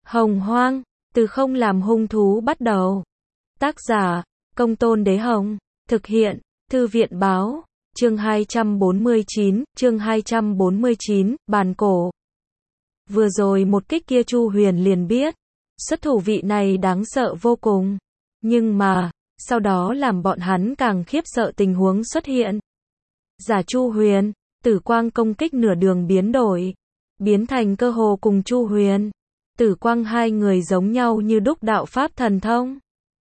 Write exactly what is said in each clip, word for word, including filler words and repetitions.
Hồng Hoang, từ không làm hung thú bắt đầu. Tác giả, Công Tôn Đế Hồng. Thực hiện, Thư viện Báo. Chương hai trăm bốn mươi chín, chương hai trăm bốn mươi chín, bàn cổ. Vừa rồi một kích kia Chu Huyền liền biết, xuất thủ vị này đáng sợ vô cùng. Nhưng mà, sau đó làm bọn hắn càng khiếp sợ tình huống xuất hiện. Giả Chu Huyền, tử quang công kích nửa đường biến đổi, biến thành cơ hồ cùng Chu Huyền. Tử quang hai người giống nhau như đúc đạo pháp thần thông.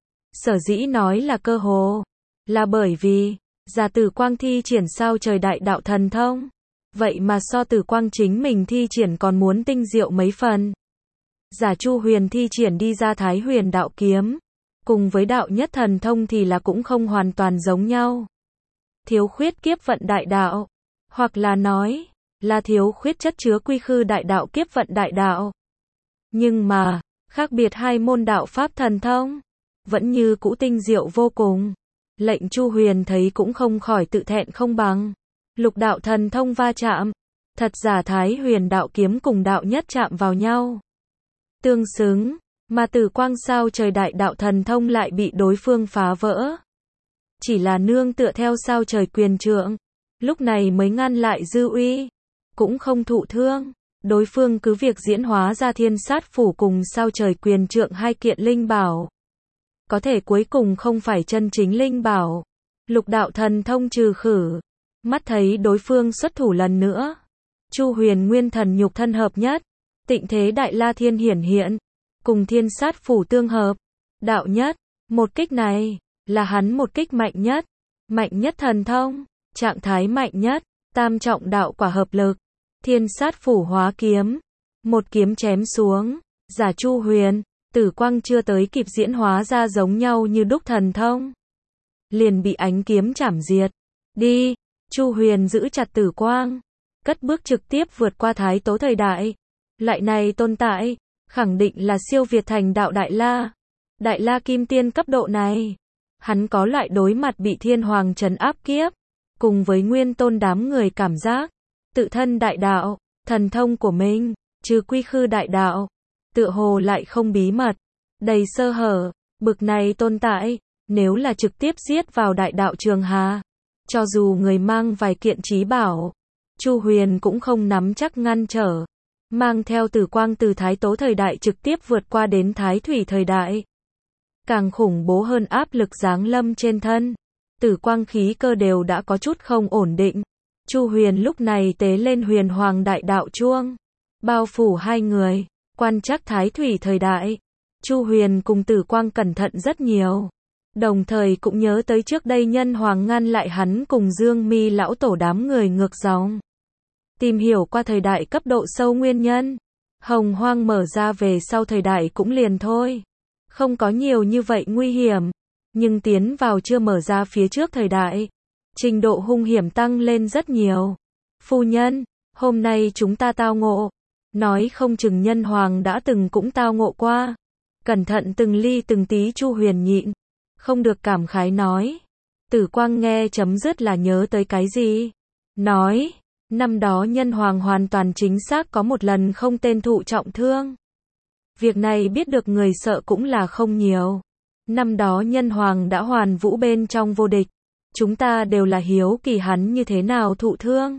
Sở dĩ nói là cơ hồ, là bởi vì, giả tử quang thi triển sao trời đại đạo thần thông. Vậy mà so tử quang chính mình thi triển còn muốn tinh diệu mấy phần. Giả Chu Huyền thi triển đi ra Thái Huyền đạo kiếm, cùng với đạo nhất thần thông thì là cũng không hoàn toàn giống nhau. Thiếu khuyết kiếp vận đại đạo, hoặc là nói, là thiếu khuyết chất chứa quy khư đại đạo kiếp vận đại đạo. Nhưng mà, khác biệt hai môn đạo pháp thần thông, vẫn như cũ tinh diệu vô cùng. Lệnh Chu Huyền thấy cũng không khỏi tự thẹn không bằng. Lục đạo thần thông va chạm, thật giả Thái Huyền đạo kiếm cùng đạo nhất chạm vào nhau. Tương xứng, mà tử quang sao trời đại đạo thần thông lại bị đối phương phá vỡ. Chỉ là nương tựa theo sao trời quyền trượng, lúc này mới ngăn lại dư uy, cũng không thụ thương. Đối phương cứ việc diễn hóa ra thiên sát phủ cùng sao trời quyền trượng hai kiện linh bảo. Có thể cuối cùng không phải chân chính linh bảo. Lục đạo thần thông trừ khử. Mắt thấy đối phương xuất thủ lần nữa. Chu Huyền nguyên thần nhục thân hợp nhất. Tịnh thế đại la thiên hiển hiện. Cùng thiên sát phủ tương hợp. Đạo nhất. Một kích này, là hắn một kích mạnh nhất. Mạnh nhất thần thông. Trạng thái mạnh nhất. Tam trọng đạo quả hợp lực. Thiên sát phủ hóa kiếm. Một kiếm chém xuống. Giả Chu Huyền, tử quang chưa tới kịp diễn hóa ra giống nhau như đúc thần thông. Liền bị ánh kiếm chảm diệt. Đi. Chu Huyền giữ chặt tử quang. Cất bước trực tiếp vượt qua thái tố thời đại. Loại này tồn tại, khẳng định là siêu việt thành đạo Đại La. Đại La Kim Tiên cấp độ này. Hắn có loại đối mặt bị thiên hoàng trấn áp kiếp. Cùng với nguyên tôn đám người cảm giác. Tự thân đại đạo, thần thông của mình, trừ quy khư đại đạo, tựa hồ lại không bí mật, đầy sơ hở, bực này tồn tại, nếu là trực tiếp giết vào đại đạo Trường Hà, cho dù người mang vài kiện trí bảo, Chu Huyền cũng không nắm chắc ngăn trở, mang theo tử quang từ thái tố thời đại trực tiếp vượt qua đến thái thủy thời đại. Càng khủng bố hơn áp lực giáng lâm trên thân, tử quang khí cơ đều đã có chút không ổn định. Chu Huyền lúc này tế lên huyền hoàng đại đạo chuông, bao phủ hai người, quan trắc thái thủy thời đại. Chu Huyền cùng tử quang cẩn thận rất nhiều, đồng thời cũng nhớ tới trước đây nhân hoàng ngăn lại hắn cùng Dương Mi lão tổ đám người ngược dòng. Tìm hiểu qua thời đại cấp độ sâu nguyên nhân, Hồng Hoang mở ra về sau thời đại cũng liền thôi, không có nhiều như vậy nguy hiểm, nhưng tiến vào chưa mở ra phía trước thời đại, trình độ hung hiểm tăng lên rất nhiều. Phu nhân, hôm nay chúng ta tao ngộ. Nói không chừng nhân hoàng đã từng cũng tao ngộ qua. Cẩn thận từng ly từng tí Chu Huyền nhịn. Không được cảm khái nói. Tử quang nghe chấm dứt là nhớ tới cái gì. Nói, năm đó nhân hoàng hoàn toàn chính xác có một lần không tên thụ trọng thương. Việc này biết được người sợ cũng là không nhiều. Năm đó nhân hoàng đã hoàn vũ bên trong vô địch. Chúng ta đều là hiếu kỳ hắn như thế nào thụ thương.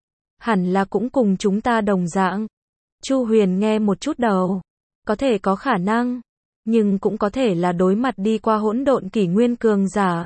Hẳn là cũng cùng chúng ta đồng dạng. Chu Huyền nghe một chút đầu. Có thể có khả năng. Nhưng cũng có thể là đối mặt đi qua hỗn độn kỷ nguyên cường giả.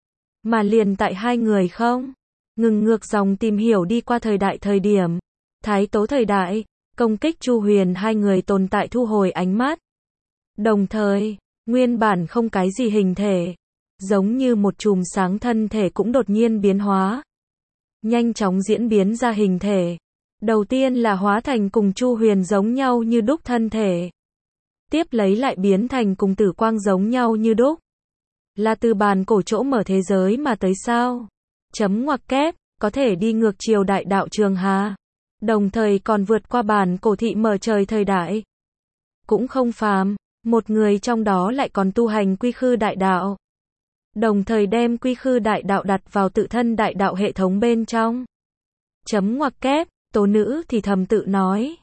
Mà liền tại hai người không. Ngừng ngược dòng tìm hiểu đi qua thời đại thời điểm. Thái tố thời đại. Công kích Chu Huyền hai người tồn tại thu hồi ánh mắt. Đồng thời, nguyên bản không cái gì hình thể. Giống như một chùm sáng thân thể cũng đột nhiên biến hóa. Nhanh chóng diễn biến ra hình thể. Đầu tiên là hóa thành cùng Chu Huyền giống nhau như đúc thân thể. Tiếp lấy lại biến thành cùng tử quang giống nhau như đúc. Là từ bàn cổ chỗ mở thế giới mà tới sao? Chấm ngoặc kép, có thể đi ngược chiều đại đạo Trường Hà. Đồng thời còn vượt qua bàn cổ thị mở trời thời đại. Cũng không phàm, một người trong đó lại còn tu hành quy khư đại đạo. Đồng thời đem quy khư đại đạo đặt vào tự thân đại đạo hệ thống bên trong. Chấm ngoặc kép, tố nữ thì thầm tự nói.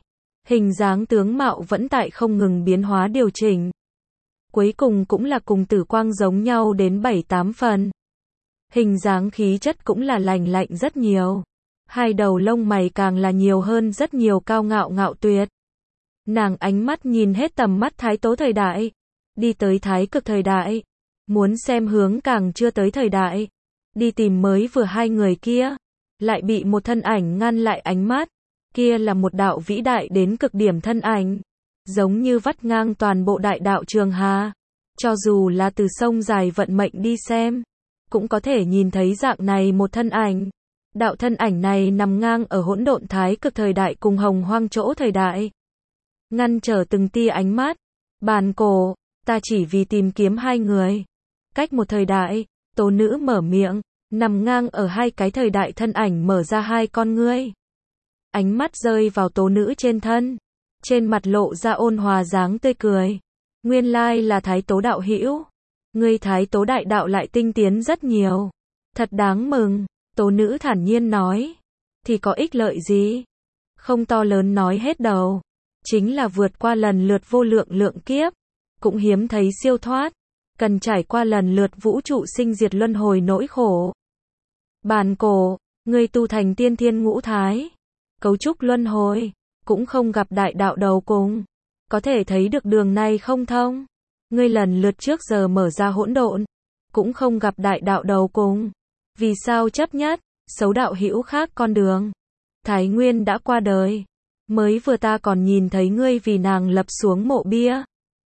Hình dáng tướng mạo vẫn tại không ngừng biến hóa điều chỉnh. Cuối cùng cũng là cùng Tử Quang giống nhau đến bảy tám phần. Hình dáng khí chất cũng là lành lạnh rất nhiều. Hai đầu lông mày càng là nhiều hơn rất nhiều cao ngạo ngạo tuyệt. Nàng ánh mắt nhìn hết tầm mắt Thái Tố thời đại. Đi tới Thái Cực thời đại. Muốn xem hướng càng chưa tới thời đại. Đi tìm mới vừa hai người kia. Lại bị một thân ảnh ngăn lại ánh mắt. Kia là một đạo vĩ đại đến cực điểm thân ảnh. Giống như vắt ngang toàn bộ đại đạo Trường Hà. Cho dù là từ sông dài vận mệnh đi xem. Cũng có thể nhìn thấy dạng này một thân ảnh. Đạo thân ảnh này nằm ngang ở hỗn độn Thái Cực thời đại cùng hồng hoang chỗ thời đại. Ngăn trở từng tia ánh mắt. Bàn cổ, ta chỉ vì tìm kiếm hai người. Cách một thời đại, Tố Nữ mở miệng, nằm ngang ở hai cái thời đại thân ảnh mở ra hai con ngươi. Ánh mắt rơi vào Tố Nữ trên thân. Trên mặt lộ ra ôn hòa dáng tươi cười. Nguyên lai là Thái Tố đạo hữu. Ngươi Thái Tố đại đạo lại tinh tiến rất nhiều. Thật đáng mừng. Tố Nữ thản nhiên nói. Thì có ích lợi gì? Không to lớn nói hết đầu. Chính là vượt qua lần lượt vô lượng lượng kiếp. Cũng hiếm thấy siêu thoát. Cần trải qua lần lượt vũ trụ sinh diệt luân hồi nỗi khổ. Bàn cổ, ngươi tu thành tiên thiên ngũ thái. Cấu trúc luân hồi. Cũng không gặp đại đạo đầu cùng. Có thể thấy được đường này không thông. Ngươi lần lượt trước giờ mở ra hỗn độn. Cũng không gặp đại đạo đầu cùng. Vì sao chấp nhất, xấu đạo hữu khác con đường. Thái Nguyên đã qua đời. Mới vừa ta còn nhìn thấy ngươi vì nàng lập xuống mộ bia.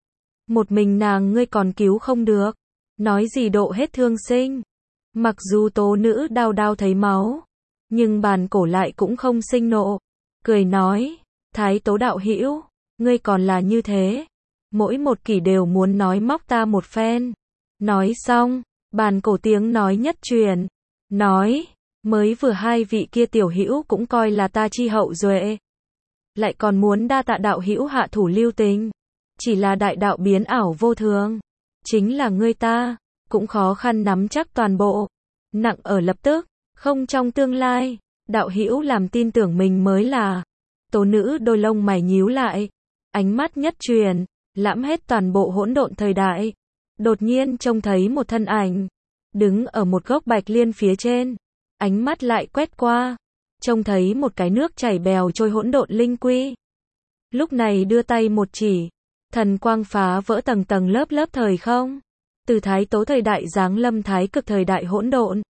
Một mình nàng ngươi còn cứu không được. Nói gì độ hết thương sinh. Mặc dù Tố Nữ đau đau thấy máu. Nhưng bàn cổ lại cũng không sinh nộ. Cười nói, Thái Tố đạo hữu, ngươi còn là như thế. Mỗi một kỷ đều muốn nói móc ta một phen. Nói xong, bàn cổ tiếng nói nhất truyền. Nói, mới vừa hai vị kia tiểu hữu cũng coi là ta chi hậu duệ. Lại còn muốn đa tạ đạo hữu hạ thủ lưu tình. Chỉ là đại đạo biến ảo vô thường. Chính là ngươi ta, cũng khó khăn nắm chắc toàn bộ. Nặng ở lập tức, không trong tương lai. Đạo hữu làm tin tưởng mình mới là. Tố Nữ đôi lông mày nhíu lại. Ánh mắt nhất truyền, lãm hết toàn bộ hỗn độn thời đại. Đột nhiên trông thấy một thân ảnh. Đứng ở một gốc bạch liên phía trên. Ánh mắt lại quét qua. Trông thấy một cái nước chảy bèo trôi hỗn độn linh quy. Lúc này đưa tay một chỉ. Thần quang phá vỡ tầng tầng lớp lớp thời không. Từ Thái Tố thời đại giáng lâm Thái Cực thời đại hỗn độn.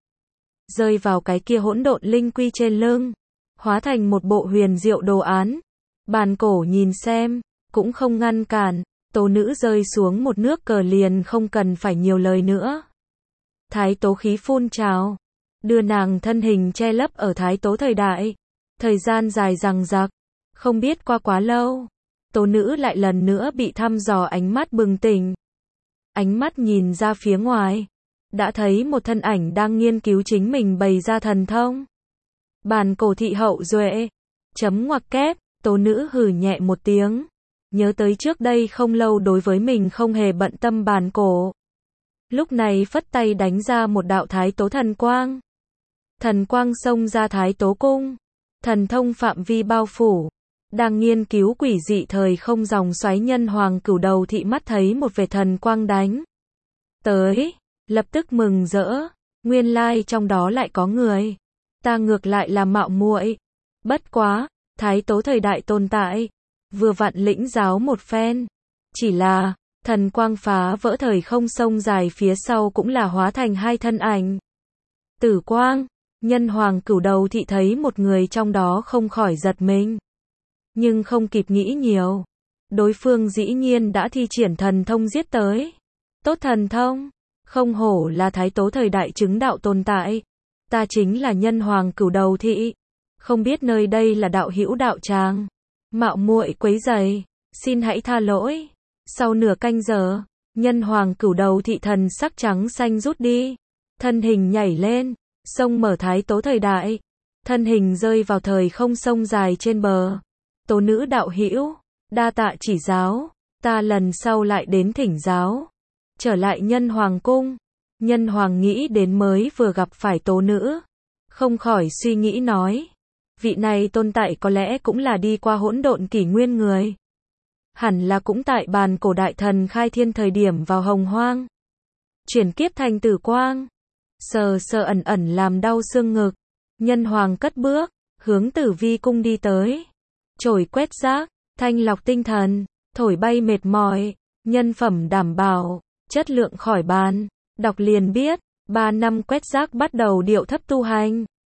Rơi vào cái kia hỗn độn linh quy trên lưng. Hóa thành một bộ huyền diệu đồ án. Bàn cổ nhìn xem. Cũng không ngăn cản. Tố Nữ rơi xuống một nước cờ liền không cần phải nhiều lời nữa. Thái Tố khí phun trào. Đưa nàng thân hình che lấp ở Thái Tố thời đại. Thời gian dài dằng dặc. Không biết qua quá lâu. Tố Nữ lại lần nữa bị thăm dò ánh mắt bừng tỉnh. Ánh mắt nhìn ra phía ngoài. Đã thấy một thân ảnh đang nghiên cứu chính mình bày ra thần thông. Bàn cổ thị hậu duệ. Chấm ngoặc kép. Tố Nữ hừ nhẹ một tiếng. Nhớ tới trước đây không lâu đối với mình không hề bận tâm bàn cổ. Lúc này phất tay đánh ra một đạo Thái Tố thần quang. Thần quang xông ra Thái Tố cung. Thần thông phạm vi bao phủ. Đang nghiên cứu quỷ dị thời không dòng xoáy Nhân Hoàng Cửu Đầu thị mắt thấy một vệt thần quang đánh tới. Lập tức mừng rỡ. Nguyên lai trong đó lại có người. Ta ngược lại là mạo muội. Bất quá, Thái Tố thời đại tồn tại. Vừa vặn lĩnh giáo một phen. Chỉ là, thần quang phá vỡ thời không sông dài phía sau cũng là hóa thành hai thân ảnh. Tử Quang, Nhân Hoàng Cửu Đầu thị thấy một người trong đó không khỏi giật mình. Nhưng không kịp nghĩ nhiều. Đối phương dĩ nhiên đã thi triển thần thông giết tới. Tốt thần thông. Không hổ là Thái Tố thời đại chứng đạo tồn tại. Ta chính là Nhân Hoàng Cửu Đầu thị. Không biết nơi đây là đạo hữu đạo tràng. Mạo muội quấy rầy. Xin hãy tha lỗi. Sau nửa canh giờ, Nhân Hoàng Cửu Đầu thị thần sắc trắng xanh rút đi. Thân hình nhảy lên. Sông mở Thái Tố thời đại. Thân hình rơi vào thời không sông dài trên bờ. Tố Nữ đạo hữu, đa tạ chỉ giáo, ta lần sau lại đến thỉnh giáo. Trở lại Nhân Hoàng cung, Nhân Hoàng nghĩ đến mới vừa gặp phải Tố Nữ, không khỏi suy nghĩ nói, Vị này tồn tại có lẽ cũng là đi qua hỗn độn kỷ nguyên người. Hẳn là cũng tại bàn cổ đại thần khai thiên thời điểm vào hồng hoang. Chuyển kiếp thành tử quang. Sờ sờ ẩn ẩn làm đau xương ngực. Nhân hoàng cất bước, hướng Tử Vi cung đi tới. Chổi quét rác, thanh lọc tinh thần, thổi bay mệt mỏi, nhân phẩm đảm bảo, chất lượng khỏi bàn. Đọc liền biết, ba năm quét rác bắt đầu điệu thấp tu hành.